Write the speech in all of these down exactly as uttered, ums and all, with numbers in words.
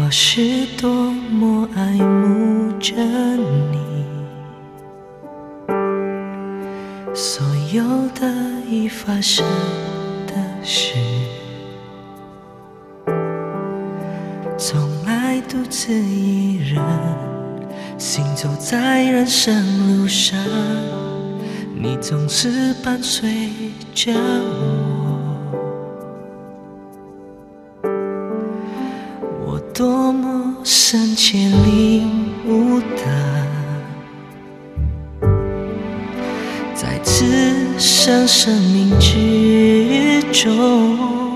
我是多么爱慕着你，所有的已发生的事，从来独自一人行走在人生路上，你总是伴随着我，我多么深切领悟的，在此生生命之中，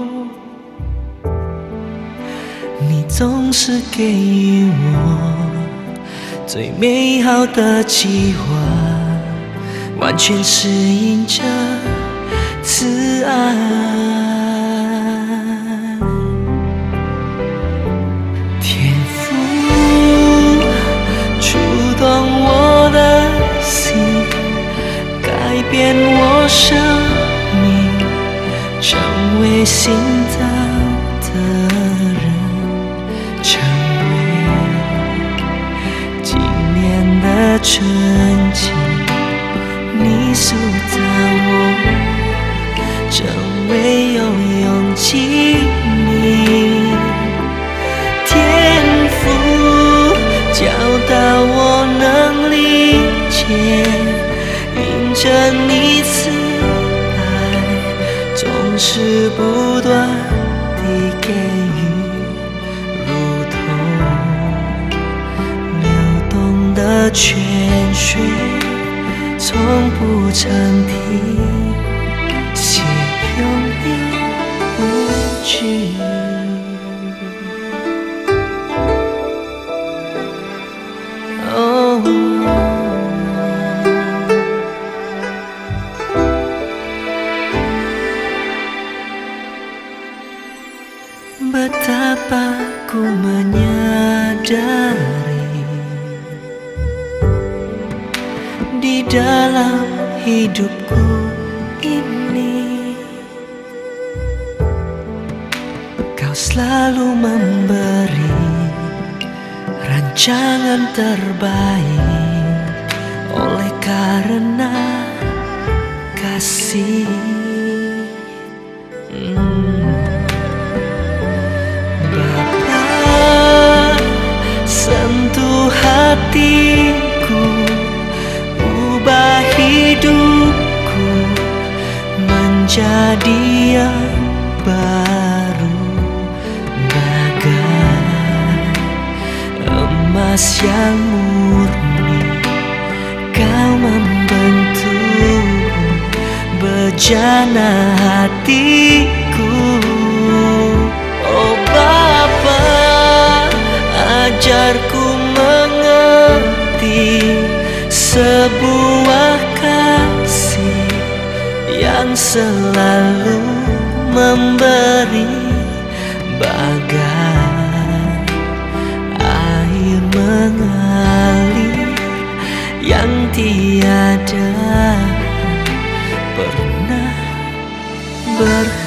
你总是给予我最美好的计划，完全适应着慈爱。天父触动我的心，改变我生命，成为新造的人，成为今年的春季。你塑造我，成为有勇气你。天父教导我能理解，因着你慈爱，总是不断地给予，如同流动的泉水，从不曾停息，永远不止。哦，betapa ku menyadari di dalam hidupku ini, kau selalu memberi rancangan terbaik, oleh karena kasih. hmm. Bapa, sentuh hatiku, ubah hidupku menjadi yang baru, bagai emas yang murni. Kau membentuk bejana hatiku. Oh Bapa, ajarku mengerti sebuah kasih yang selalu memberi, bagai air mengalir yang tiada pernah berhenti.